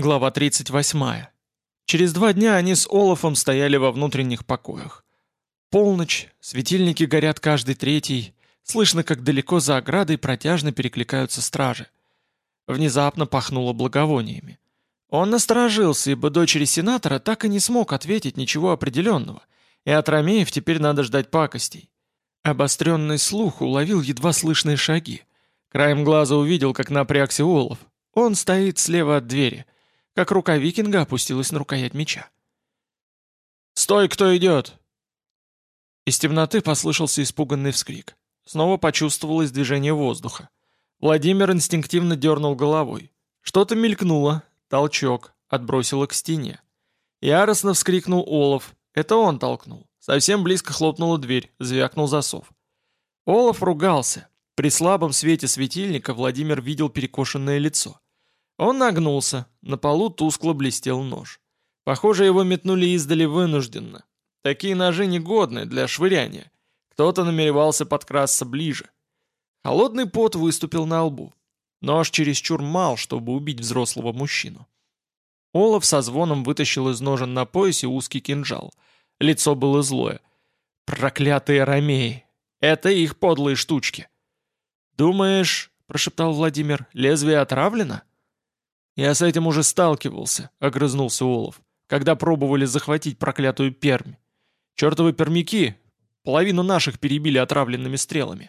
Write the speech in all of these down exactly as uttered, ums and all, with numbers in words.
Глава тридцать восьмая. Через два дня они с Олафом стояли во внутренних покоях. Полночь, светильники горят каждый третий, слышно, как далеко за оградой протяжно перекликаются стражи. Внезапно пахнуло благовониями. Он насторожился, ибо дочери сенатора так и не смог ответить ничего определенного, и от ромеев теперь надо ждать пакостей. Обостренный слух уловил едва слышные шаги. Краем глаза увидел, как напрягся Олаф. Он стоит слева от двери, как рука викинга опустилась на рукоять меча. «Стой, кто идет!» Из темноты послышался испуганный вскрик. Снова почувствовалось движение воздуха. Владимир инстинктивно дернул головой. Что-то мелькнуло, толчок, отбросило к стене. Яростно вскрикнул Олаф. Это он толкнул. Совсем близко хлопнула дверь, звякнул засов. Олаф ругался. При слабом свете светильника Владимир видел перекошенное лицо. Он нагнулся, на полу тускло блестел нож. Похоже, его метнули издали вынужденно. Такие ножи негодны для швыряния. Кто-то намеревался подкрасться ближе. Холодный пот выступил на лбу. Нож чересчур мал, чтобы убить взрослого мужчину. Олаф со звоном вытащил из ножен на поясе узкий кинжал. Лицо было злое. «Проклятые ромеи! Это их подлые штучки!» «Думаешь, — прошептал Владимир, — лезвие отравлено?» «Я с этим уже сталкивался», — огрызнулся Олаф, «когда пробовали захватить проклятую Пермь. Чертовы пермяки половину наших перебили отравленными стрелами».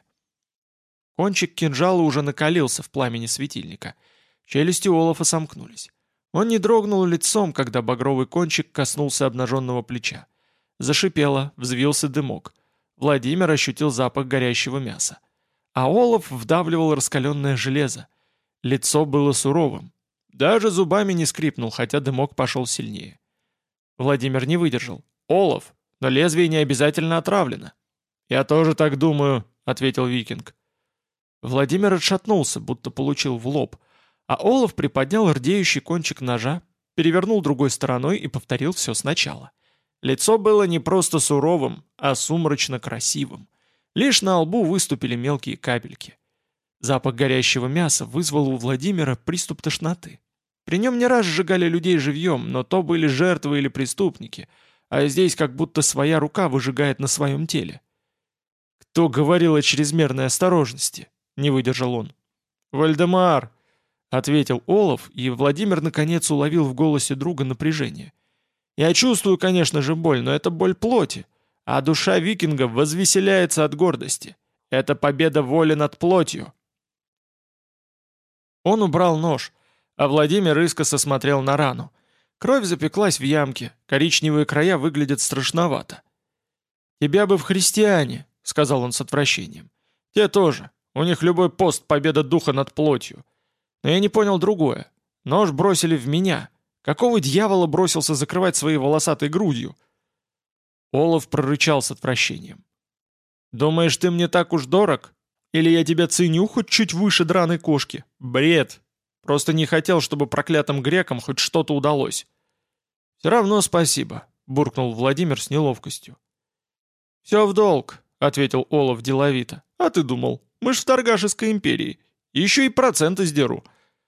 Кончик кинжала уже накалился в пламени светильника. Челюсти Олафа сомкнулись. Он не дрогнул лицом, когда багровый кончик коснулся обнаженного плеча. Зашипело, взвился дымок. Владимир ощутил запах горящего мяса. А Олаф вдавливал раскаленное железо. Лицо было суровым. Даже зубами не скрипнул, хотя дымок пошел сильнее. Владимир не выдержал. «Олаф, но лезвие не обязательно отравлено». «Я тоже так думаю», — ответил викинг. Владимир отшатнулся, будто получил в лоб, а Олаф приподнял рдеющий кончик ножа, перевернул другой стороной и повторил все сначала. Лицо было не просто суровым, а сумрачно красивым. Лишь на лбу выступили мелкие капельки. Запах горящего мяса вызвал у Владимира приступ тошноты. При нем не раз сжигали людей живьем, но то были жертвы или преступники, а здесь как будто своя рука выжигает на своем теле. «Кто говорил о чрезмерной осторожности?» — не выдержал он. «Вальдемар!» — ответил Олаф, и Владимир наконец уловил в голосе друга напряжение. «Я чувствую, конечно же, боль, но это боль плоти, а душа викинга возвеселяется от гордости. Это победа воли над плотью». Он убрал нож, а Владимир искоса смотрел на рану. Кровь запеклась в ямке, коричневые края выглядят страшновато. «Тебя бы в христиане», — сказал он с отвращением. «Те тоже. У них любой пост — победа духа над плотью. Но я не понял другое. Нож бросили в меня. Какого дьявола бросился закрывать своей волосатой грудью?» Олаф прорычал с отвращением. «Думаешь, ты мне так уж дорог? Или я тебя ценю хоть чуть выше драной кошки? Бред! Просто не хотел, чтобы проклятым грекам хоть что-то удалось». «Все равно спасибо», — буркнул Владимир с неловкостью. «Все в долг», — ответил Олаф деловито. «А ты думал, мы ж в Торгашеской империи. Еще и проценты сдеру».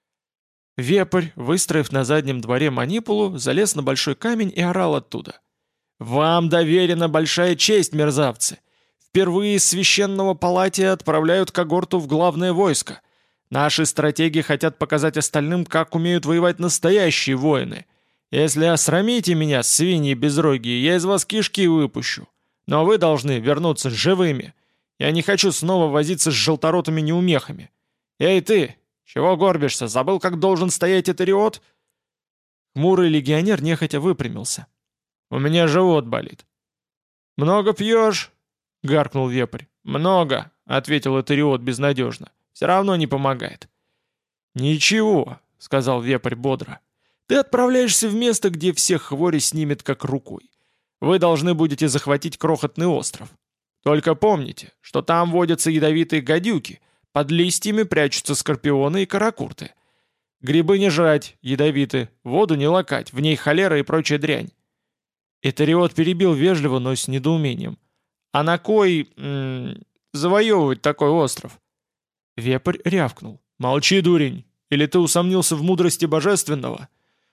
Вепрь, выстроив на заднем дворе манипулу, залез на большой камень и орал оттуда. «Вам доверена большая честь, мерзавцы! Впервые из священного палатия отправляют когорту в главное войско. Наши стратеги хотят показать остальным, как умеют воевать настоящие воины. Если осрамите меня, свиньи безрогие, я из вас кишки выпущу. Но вы должны вернуться живыми. Я не хочу снова возиться с желторотыми неумехами. Эй ты, чего горбишься, забыл, как должен стоять Этериот?» Хмурый легионер нехотя выпрямился. «У меня живот болит». «Много пьешь?» — гаркнул вепрь. «Много», — ответил Этериот безнадежно. «Все равно не помогает». «Ничего», — сказал вепрь бодро. «Ты отправляешься в место, где всех хвори снимет как рукой. Вы должны будете захватить крохотный остров. Только помните, что там водятся ядовитые гадюки, под листьями прячутся скорпионы и каракурты. Грибы не жрать, ядовиты, воду не лакать, в ней холера и прочая дрянь». Этериот перебил вежливо, но с недоумением. «А на кой... М -м, завоевывать такой остров?» Вепрь рявкнул. «Молчи, дурень! Или ты усомнился в мудрости божественного?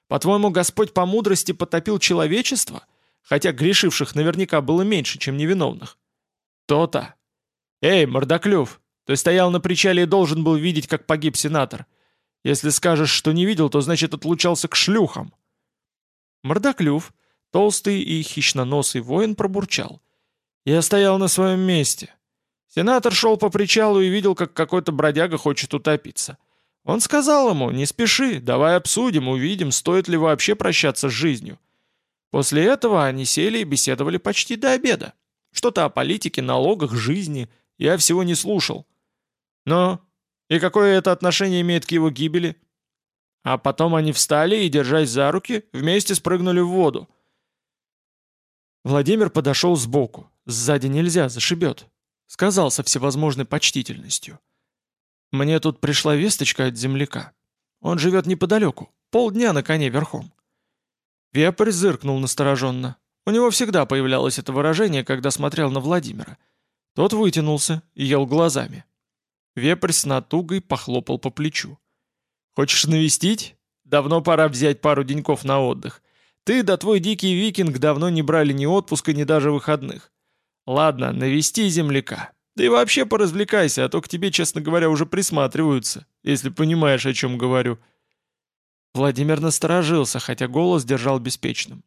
По-твоему, Господь по мудрости потопил человечество? Хотя грешивших наверняка было меньше, чем невиновных. То-то. Эй, мордоклюв, ты стоял на причале и должен был видеть, как погиб сенатор. Если скажешь, что не видел, то значит отлучался к шлюхам. Мордоклюв, толстый и хищноносый воин, пробурчал. Я стоял на своем месте. Сенатор шел по причалу и видел, как какой-то бродяга хочет утопиться. Он сказал ему: «Не спеши, давай обсудим, увидим, стоит ли вообще прощаться с жизнью». После этого они сели и беседовали почти до обеда. Что-то о политике, налогах, жизни. Я всего не слушал. Но и какое это отношение имеет к его гибели? А потом они встали и, держась за руки, вместе спрыгнули в воду. Владимир подошел сбоку. «Сзади нельзя, зашибет», — сказал со всевозможной почтительностью. «Мне тут пришла весточка от земляка. Он живет неподалеку, полдня на коне верхом». Вепрь зыркнул настороженно. У него всегда появлялось это выражение, когда смотрел на Владимира. Тот вытянулся и ел глазами. Вепрь с натугой похлопал по плечу. «Хочешь навестить? Давно пора взять пару деньков на отдых. Ты да твой дикий викинг давно не брали ни отпуска, ни даже выходных. Ладно, навести земляка. Да и вообще поразвлекайся, а то к тебе, честно говоря, уже присматриваются, если понимаешь, о чем говорю». Владимир насторожился, хотя голос держал беспечным.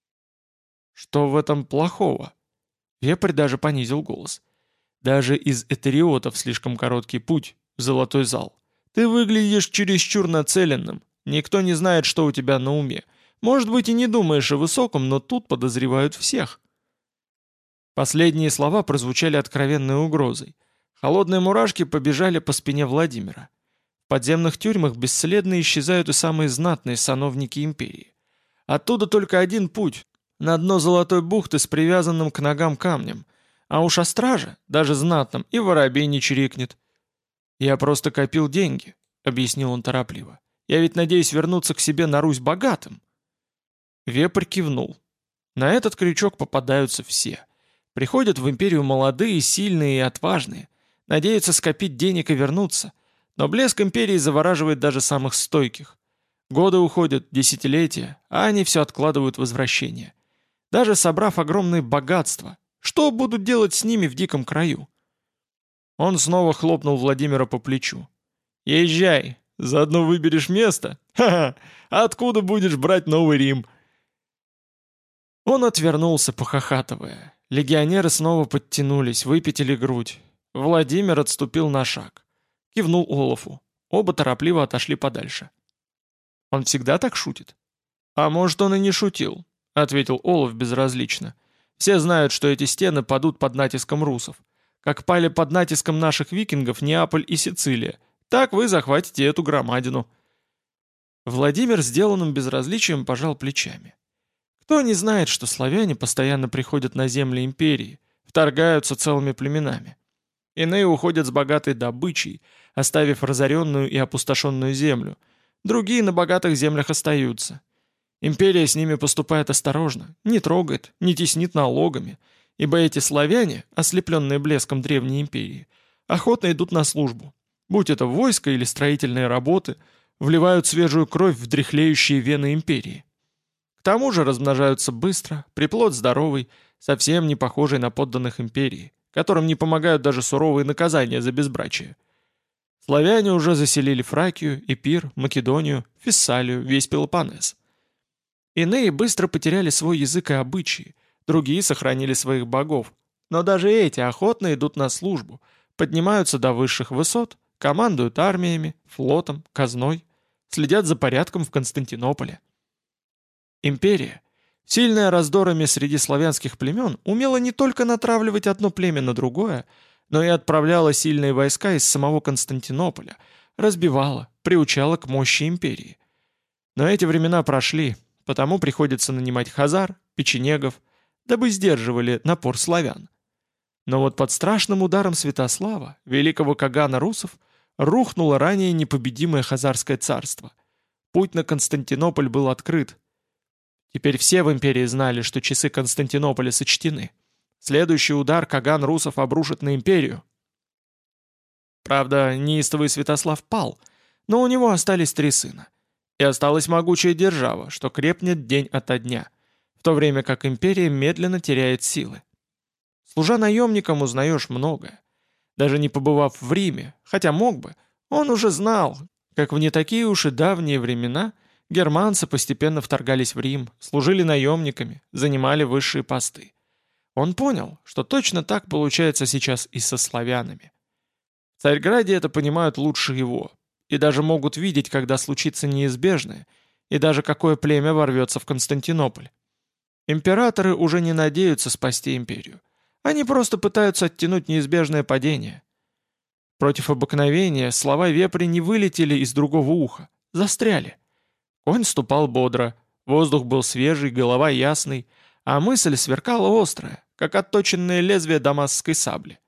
«Что в этом плохого?» Вепрь даже понизил голос. «Даже из этериотов слишком короткий путь в золотой зал. Ты выглядишь чересчур нацеленным. Никто не знает, что у тебя на уме. Может быть, и не думаешь о высоком, но тут подозревают всех». Последние слова прозвучали откровенной угрозой. Холодные мурашки побежали по спине Владимира. В подземных тюрьмах бесследно исчезают и самые знатные сановники империи. Оттуда только один путь — на дно золотой бухты с привязанным к ногам камнем. А уж о страже, даже знатном, и воробей не чирикнет. «Я просто копил деньги», — объяснил он торопливо. «Я ведь надеюсь вернуться к себе на Русь богатым». Вепрь кивнул. На этот крючок попадаются все. Приходят в империю молодые, сильные и отважные. Надеются скопить денег и вернуться. Но блеск империи завораживает даже самых стойких. Годы уходят, десятилетия, а они все откладывают возвращение. Даже собрав огромные богатства, что будут делать с ними в диком краю? Он снова хлопнул Владимира по плечу. «Езжай, заодно выберешь место. Ха-ха, откуда будешь брать Новый Рим?» Он отвернулся, похохатывая. Легионеры снова подтянулись, выпятили грудь. Владимир отступил на шаг. Кивнул Олафу. Оба торопливо отошли подальше. «Он всегда так шутит?» «А может, он и не шутил», — ответил Олаф безразлично. «Все знают, что эти стены падут под натиском русов. Как пали под натиском наших викингов Неаполь и Сицилия, так вы захватите эту громадину». Владимир сделанным безразличием пожал плечами. Кто не знает, что славяне постоянно приходят на земли империи, вторгаются целыми племенами. Иные уходят с богатой добычей, оставив разоренную и опустошенную землю. Другие на богатых землях остаются. Империя с ними поступает осторожно, не трогает, не теснит налогами, ибо эти славяне, ослепленные блеском древней империи, охотно идут на службу. Будь это войско или строительные работы, вливают свежую кровь в дряхлеющие вены империи. К тому же размножаются быстро, приплод здоровый, совсем не похожий на подданных империи, которым не помогают даже суровые наказания за безбрачие. Славяне уже заселили Фракию, Эпир, Македонию, Фессалию, весь Пелопоннес. Иные быстро потеряли свой язык и обычаи, другие сохранили своих богов, но даже эти охотно идут на службу, поднимаются до высших высот, командуют армиями, флотом, казной, следят за порядком в Константинополе. Империя, сильная раздорами среди славянских племен, умела не только натравливать одно племя на другое, но и отправляла сильные войска из самого Константинополя, разбивала, приучала к мощи империи. Но эти времена прошли, потому приходится нанимать хазар, печенегов, дабы сдерживали напор славян. Но вот под страшным ударом Святослава, великого Кагана русов, рухнуло ранее непобедимое хазарское царство. Путь на Константинополь был открыт. Теперь все в империи знали, что часы Константинополя сочтены. Следующий удар Каган русов обрушит на империю. Правда, неистовый Святослав пал, но у него остались три сына. И осталась могучая держава, что крепнет день ото дня, в то время как империя медленно теряет силы. Служа наемникам, узнаешь многое. Даже не побывав в Риме, хотя мог бы, он уже знал, как в не такие уж и давние времена германцы постепенно вторгались в Рим, служили наемниками, занимали высшие посты. Он понял, что точно так получается сейчас и со славянами. В Царьграде это понимают лучше его, и даже могут видеть, когда случится неизбежное, и даже какое племя ворвется в Константинополь. Императоры уже не надеются спасти империю. Они просто пытаются оттянуть неизбежное падение. Против обыкновения слова вепри не вылетели из другого уха, застряли. Конь ступал бодро, воздух был свежий, голова ясный, а мысль сверкала острая, как отточенное лезвие дамасской сабли.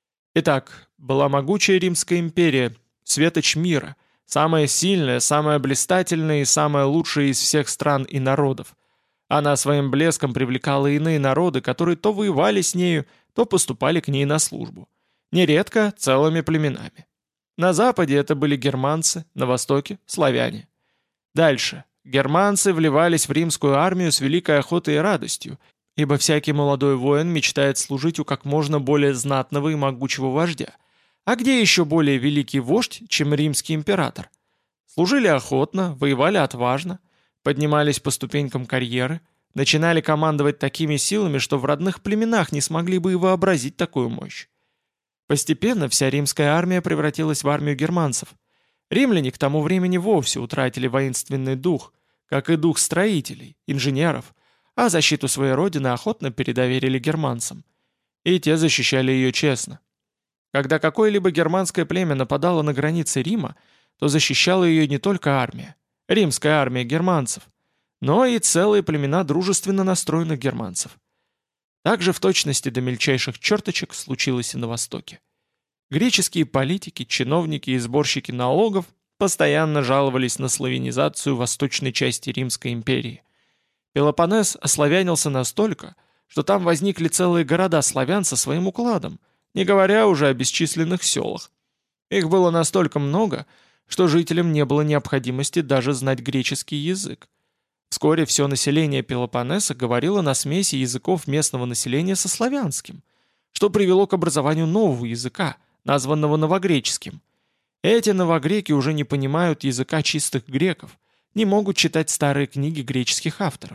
Итак, была могучая Римская империя, светоч мира, самая сильная, самая блистательная и самая лучшая из всех стран и народов. Она своим блеском привлекала иные народы, которые то воевали с нею, то поступали к ней на службу. Нередко целыми племенами. На западе это были германцы, на востоке – славяне. Дальше. Германцы вливались в римскую армию с великой охотой и радостью, ибо всякий молодой воин мечтает служить у как можно более знатного и могучего вождя. А где еще более великий вождь, чем римский император? Служили охотно, воевали отважно, поднимались по ступенькам карьеры, начинали командовать такими силами, что в родных племенах не смогли бы и вообразить такую мощь. Постепенно вся римская армия превратилась в армию германцев. Римляне к тому времени вовсе утратили воинственный дух, как и дух строителей, инженеров, а защиту своей родины охотно передоверили германцам. И те защищали ее честно. Когда какое-либо германское племя нападало на границы Рима, то защищала ее не только армия, римская армия германцев, но и целые племена дружественно настроенных германцев. Также в точности до мельчайших черточек случилось и на Востоке. Греческие политики, чиновники и сборщики налогов постоянно жаловались на славянизацию восточной части Римской империи. Пелопоннес ославянился настолько, что там возникли целые города славян со своим укладом, не говоря уже о бесчисленных селах. Их было настолько много, что жителям не было необходимости даже знать греческий язык. Вскоре все население Пелопоннеса говорило на смеси языков местного населения со славянским, что привело к образованию нового языка, названного новогреческим. Эти новогреки уже не понимают языка чистых греков, не могут читать старые книги греческих авторов.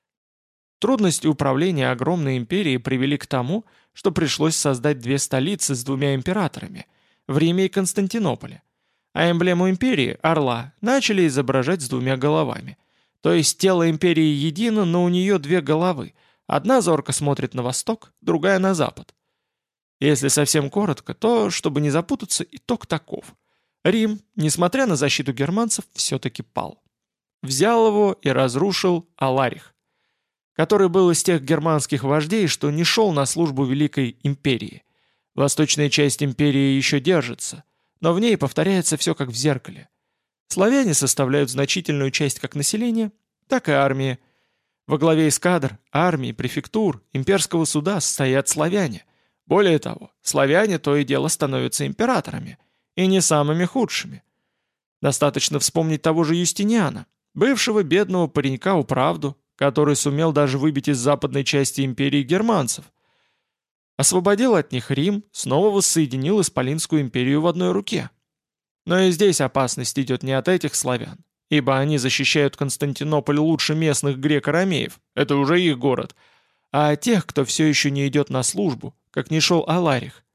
Трудности управления огромной империей привели к тому, что пришлось создать две столицы с двумя императорами – в Риме и Константинополе. А эмблему империи, орла, начали изображать с двумя головами. То есть тело империи едино, но у нее две головы. Одна зорко смотрит на восток, другая на запад. Если совсем коротко, то, чтобы не запутаться, итог таков. Рим, несмотря на защиту германцев, все-таки пал. Взял его и разрушил Аларих, который был из тех германских вождей, что не шел на службу Великой империи. Восточная часть империи еще держится, но в ней повторяется все как в зеркале. Славяне составляют значительную часть как населения, так и армии. Во главе эскадр, армии, префектур, имперского суда стоят славяне. Более того, славяне то и дело становятся императорами, и не самыми худшими. Достаточно вспомнить того же Юстиниана, бывшего бедного паренька-управду, который сумел даже выбить из западной части империи германцев. Освободил от них Рим, снова воссоединил Исполинскую империю в одной руке. Но и здесь опасность идет не от этих славян, ибо они защищают Константинополь лучше местных греко-ромеев, это уже их город, а от тех, кто все еще не идет на службу, как не шел Аларих.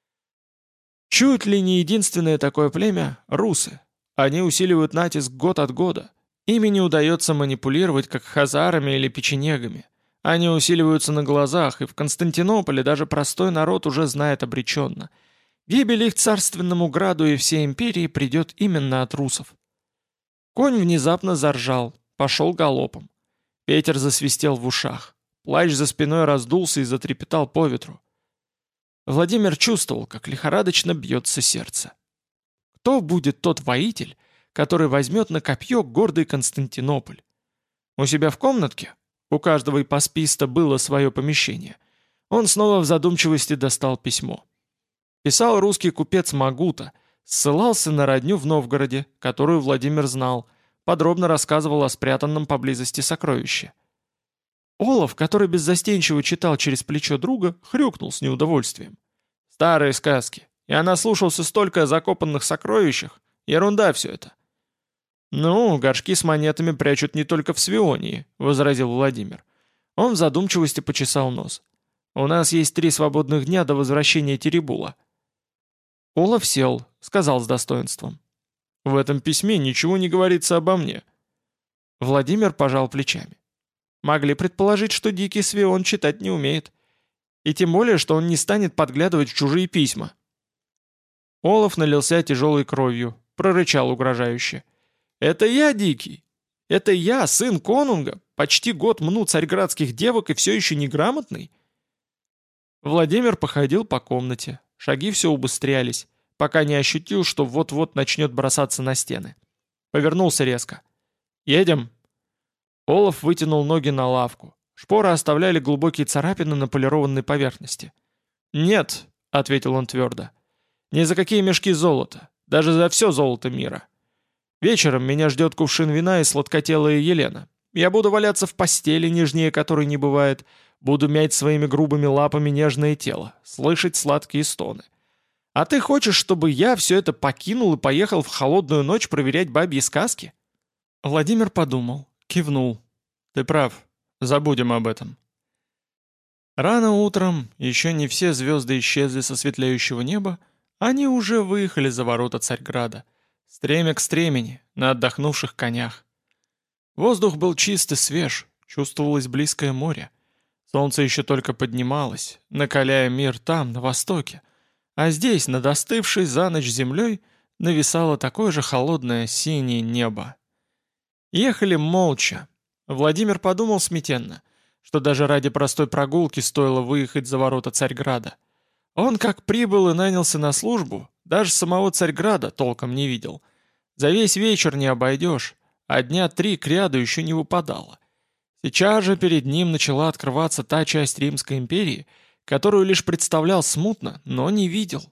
Чуть ли не единственное такое племя – русы. Они усиливают натиск год от года. Ими не удается манипулировать, как хазарами или печенегами. Они усиливаются на глазах, и в Константинополе даже простой народ уже знает обреченно. Гибель их царственному граду и всей империи придет именно от русов. Конь внезапно заржал, пошел галопом. Ветер засвистел в ушах. Плащ за спиной раздулся и затрепетал по ветру. Владимир чувствовал, как лихорадочно бьется сердце. Кто будет тот воитель, который возьмет на копье гордый Константинополь? У себя в комнатке? У каждого иппосписта было свое помещение. Он снова в задумчивости достал письмо. Писал русский купец Магута, ссылался на родню в Новгороде, которую Владимир знал, подробно рассказывал о спрятанном поблизости сокровище. Олаф, который беззастенчиво читал через плечо друга, хрюкнул с неудовольствием. «Старые сказки. Я наслушался столько о закопанных сокровищах. Ерунда все это». «Ну, горшки с монетами прячут не только в Свионии», — возразил Владимир. Он в задумчивости почесал нос. «У нас есть три свободных дня до возвращения Теребула». Олаф сел, сказал с достоинством. «В этом письме ничего не говорится обо мне». Владимир пожал плечами. Могли предположить, что дикий Свион читать не умеет. И тем более, что он не станет подглядывать в чужие письма. Олаф налился тяжелой кровью, прорычал угрожающе. «Это я, Дикий! Это я, сын конунга, почти год мну царьградских девок и все еще неграмотный?» Владимир походил по комнате, шаги все убыстрялись, пока не ощутил, что вот-вот начнет бросаться на стены. Повернулся резко. «Едем?» Олаф вытянул ноги на лавку. Шпоры оставляли глубокие царапины на полированной поверхности. «Нет», — ответил он твердо, — «ни за какие мешки золота, даже за все золото мира. Вечером меня ждет кувшин вина и сладкотелая Елена. Я буду валяться в постели, нежнее которой не бывает, буду мять своими грубыми лапами нежное тело, слышать сладкие стоны. А ты хочешь, чтобы я все это покинул и поехал в холодную ночь проверять бабьи сказки?» Владимир подумал, кивнул. «Ты прав, забудем об этом». Рано утром, еще не все звезды исчезли со светлеющего неба, они уже выехали за ворота Царьграда, стремя к стремени, на отдохнувших конях. Воздух был чист и свеж, чувствовалось близкое море. Солнце еще только поднималось, накаляя мир там, на востоке, а здесь, над остывшей за ночь землей, нависало такое же холодное синее небо. Ехали молча. Владимир подумал смятенно, что даже ради простой прогулки стоило выехать за ворота Царьграда. Он как прибыл и нанялся на службу, даже самого Царьграда толком не видел. За весь вечер не обойдешь, а дня три кряду еще не выпадало. Сейчас же перед ним начала открываться та часть Римской империи, которую лишь представлял смутно, но не видел.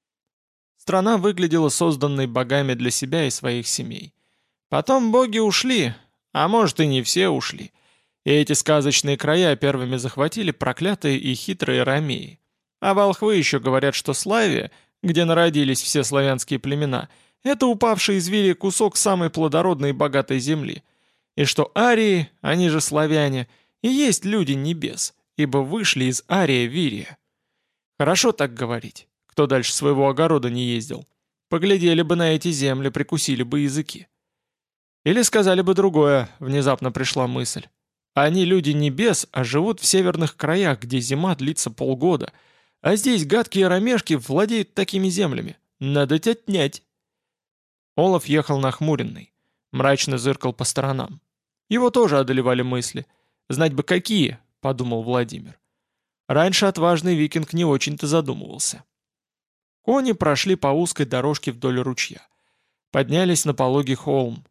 Страна выглядела созданной богами для себя и своих семей. Потом боги ушли, а может и не все ушли. И эти сказочные края первыми захватили проклятые и хитрые ромеи. А волхвы еще говорят, что Славия, где народились все славянские племена, это упавший из вири кусок самой плодородной и богатой земли. И что арии, они же славяне, и есть люди небес, ибо вышли из ария Вирия. Хорошо так говорить, кто дальше своего огорода не ездил. Поглядели бы на эти земли, прикусили бы языки. Или сказали бы другое, внезапно пришла мысль. Они люди небес, а живут в северных краях, где зима длится полгода, а здесь гадкие ромешки владеют такими землями. Надо отнять. Олаф ехал нахмуренный, мрачно зыркал по сторонам. Его тоже одолевали мысли. «Знать бы какие», — подумал Владимир. Раньше отважный викинг не очень-то задумывался. Кони прошли по узкой дорожке вдоль ручья. Поднялись на пологий холм.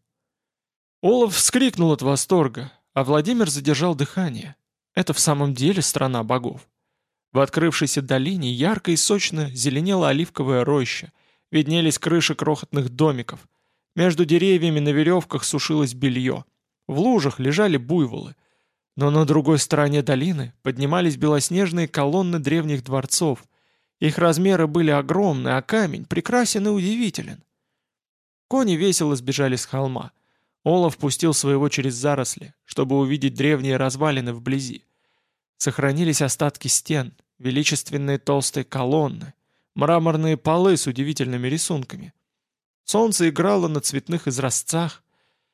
Олаф вскрикнул от восторга, а Владимир задержал дыхание. Это в самом деле страна богов. В открывшейся долине ярко и сочно зеленела оливковая роща, виднелись крыши крохотных домиков. Между деревьями на веревках сушилось белье. В лужах лежали буйволы. Но на другой стороне долины поднимались белоснежные колонны древних дворцов. Их размеры были огромны, а камень прекрасен и удивителен. Кони весело сбежали с холма. Олаф пустил своего через заросли, чтобы увидеть древние развалины вблизи. Сохранились остатки стен, величественные толстые колонны, мраморные полы с удивительными рисунками. Солнце играло на цветных изразцах.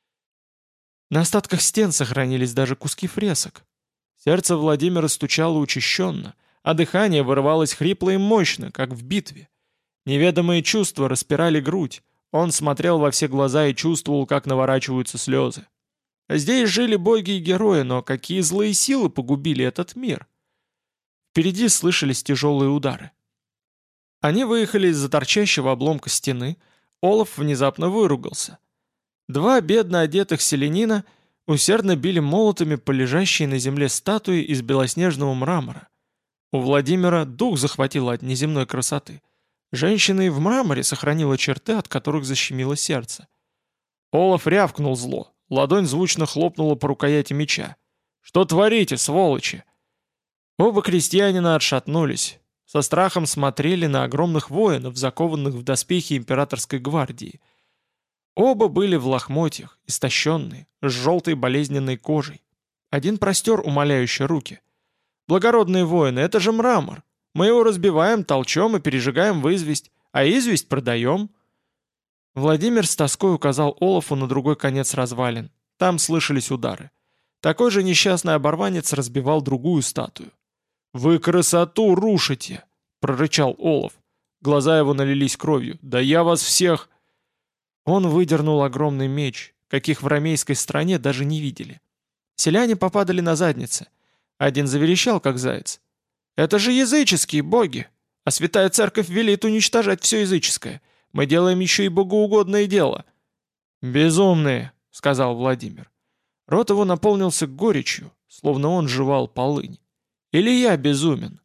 На остатках стен сохранились даже куски фресок. Сердце Владимира стучало учащенно, а дыхание вырывалось хрипло и мощно, как в битве. Неведомые чувства распирали грудь. Он смотрел во все глаза и чувствовал, как наворачиваются слезы. Здесь жили боги и герои, но какие злые силы погубили этот мир? Впереди слышались тяжелые удары. Они выехали из-за торчащего обломка стены. Олаф внезапно выругался. Два бедно одетых селянина усердно били молотами по лежащей на земле статуи из белоснежного мрамора. У Владимира дух захватило от неземной красоты. Женщина и в мраморе сохранила черты, от которых защемило сердце. Олаф рявкнул зло, ладонь звучно хлопнула по рукояти меча. «Что творите, сволочи?» Оба крестьянина отшатнулись, со страхом смотрели на огромных воинов, закованных в доспехи императорской гвардии. Оба были в лохмотьях, истощенные, с желтой болезненной кожей. Один простер умоляюще руки. «Благородные воины, это же мрамор! Мы его разбиваем, толчем и пережигаем в известь, а известь продаем». Владимир с тоской указал Олафу на другой конец развалин. Там слышались удары. Такой же несчастный оборванец разбивал другую статую. «Вы красоту рушите!» — прорычал Олаф. Глаза его налились кровью. «Да я вас всех...» Он выдернул огромный меч, каких в ромейской стране даже не видели. Селяне попадали на задницы. Один заверещал, как заяц. «Это же языческие боги! А святая церковь велит уничтожать все языческое. Мы делаем еще и богоугодное дело». «Безумные!» — сказал Владимир. Рот его наполнился горечью, словно он жевал полынь. «Или я безумен?»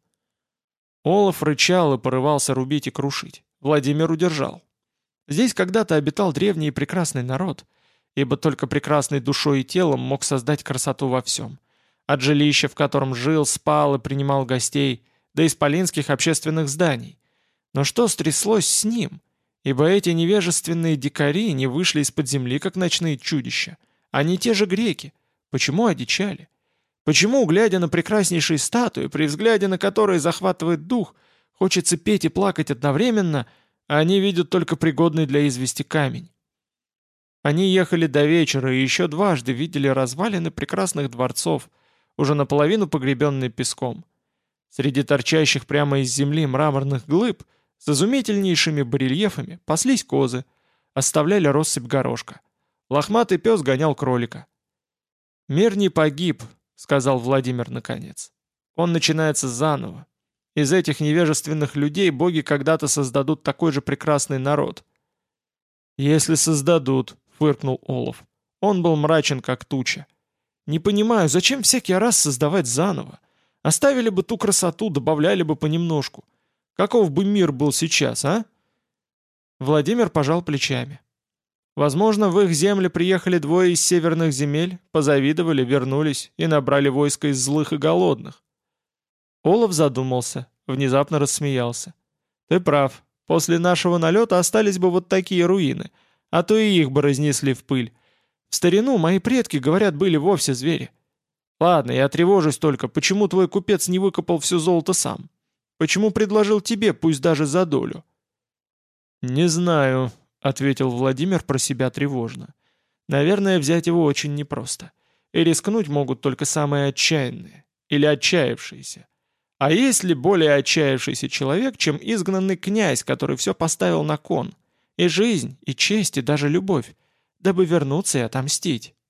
Олаф рычал и порывался рубить и крушить. Владимир удержал. Здесь когда-то обитал древний и прекрасный народ, ибо только прекрасной душой и телом мог создать красоту во всем. От жилища, в котором жил, спал и принимал гостей, до исполинских общественных зданий. Но что стряслось с ним? Ибо эти невежественные дикари не вышли из-под земли, как ночные чудища. Они те же греки. Почему одичали? Почему, глядя на прекраснейшие статуи, при взгляде на которые захватывает дух, хочется петь и плакать одновременно, а они видят только пригодный для извести камень? Они ехали до вечера и еще дважды видели развалины прекрасных дворцов, уже наполовину погребенные песком. Среди торчащих прямо из земли мраморных глыб с изумительнейшими барельефами паслись козы, оставляли россыпь горошка. Лохматый пес гонял кролика. «Мир не погиб», — сказал Владимир наконец. «Он начинается заново. Из этих невежественных людей боги когда-то создадут такой же прекрасный народ». «Если создадут», — фыркнул Олаф. Он был мрачен, как туча. «Не понимаю, зачем всякий раз создавать заново? Оставили бы ту красоту, добавляли бы понемножку. Каков бы мир был сейчас, а?» Владимир пожал плечами. Возможно, в их земли приехали двое из северных земель, позавидовали, вернулись и набрали войско из злых и голодных. Олаф задумался, внезапно рассмеялся. «Ты прав. После нашего налета остались бы вот такие руины, а то и их бы разнесли в пыль. В старину мои предки, говорят, были вовсе звери. Ладно, я тревожусь только, почему твой купец не выкопал все золото сам? Почему предложил тебе, пусть даже за долю?» «Не знаю», — ответил Владимир про себя тревожно. «Наверное, взять его очень непросто. И рискнуть могут только самые отчаянные. Или отчаявшиеся. А есть ли более отчаявшийся человек, чем изгнанный князь, который все поставил на кон? И жизнь, и честь, и даже любовь, дабы вернуться и отомстить?»